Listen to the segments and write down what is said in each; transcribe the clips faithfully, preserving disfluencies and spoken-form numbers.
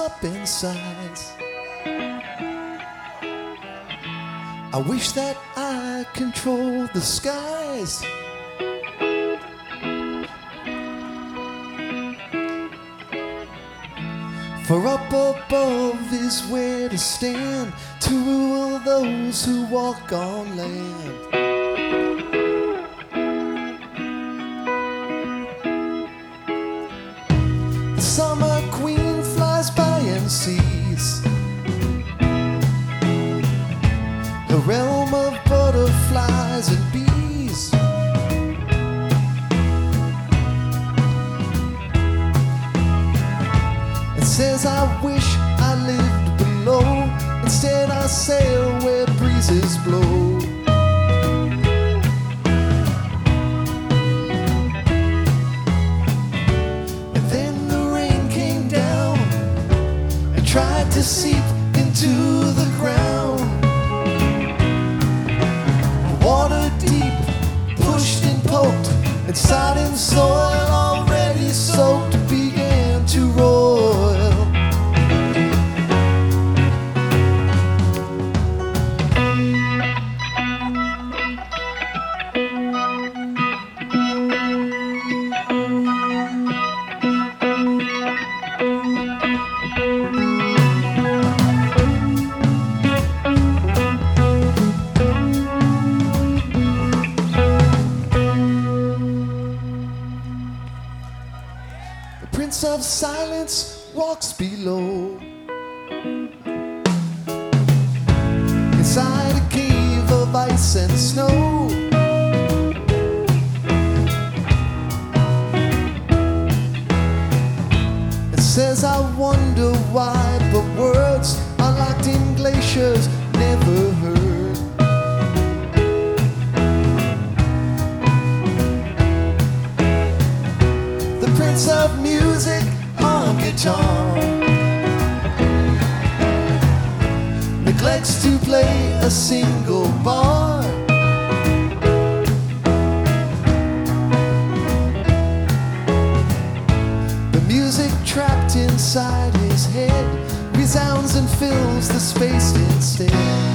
up in size. I wish that I controlled the skies. For up above is where to stand, to rule those who walk on land. The summer queen flies by and sees the realm of butterflies and bees. And says I wish I lived below, instead I sail where breezes blow. And then the rain came down and tried to seep into the ground. Water deep, pushed and poked, and sodden soil already soaked began to roil. The Prince of Silence walks below, inside a cave of ice and snow. It says I wonder why, but words are locked in glaciers never heard. The Prince of Music on guitar neglects to play a single bar. The music trapped inside his head resounds and fills the space instead.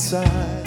inside.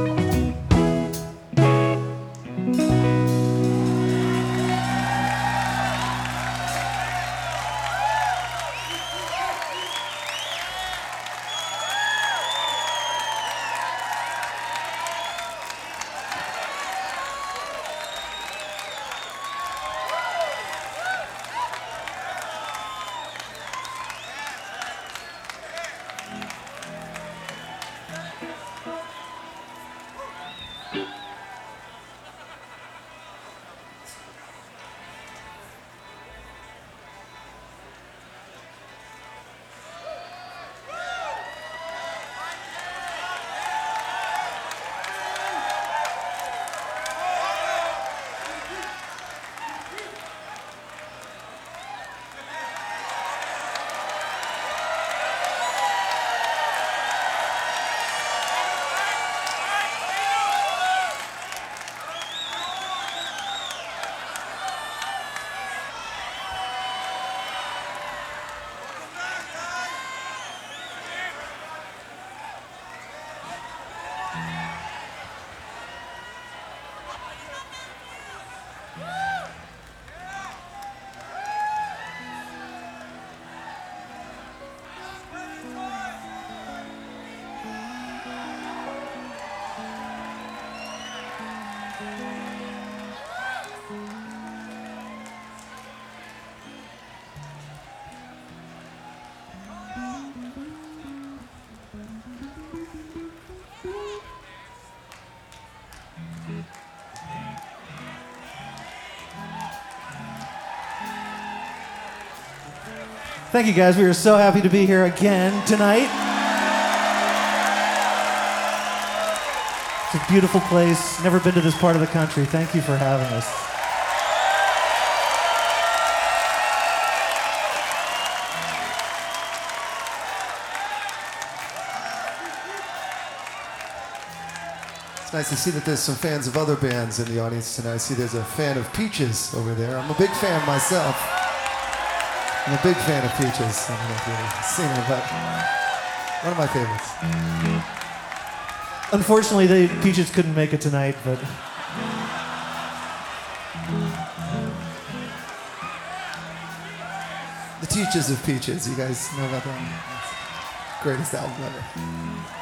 Thank you, guys. We are so happy to be here again tonight. It's a beautiful place. Never been to this part of the country. Thank you for having us. It's nice to see that there's some fans of other bands in the audience tonight. I see there's a fan of Peaches over there. I'm a big fan myself. I'm a big fan of Peaches. I don't know if you've seen it, but one of my favorites. Unfortunately, the Peaches couldn't make it tonight, but The Teachers of Peaches. You guys know about that? Greatest album ever.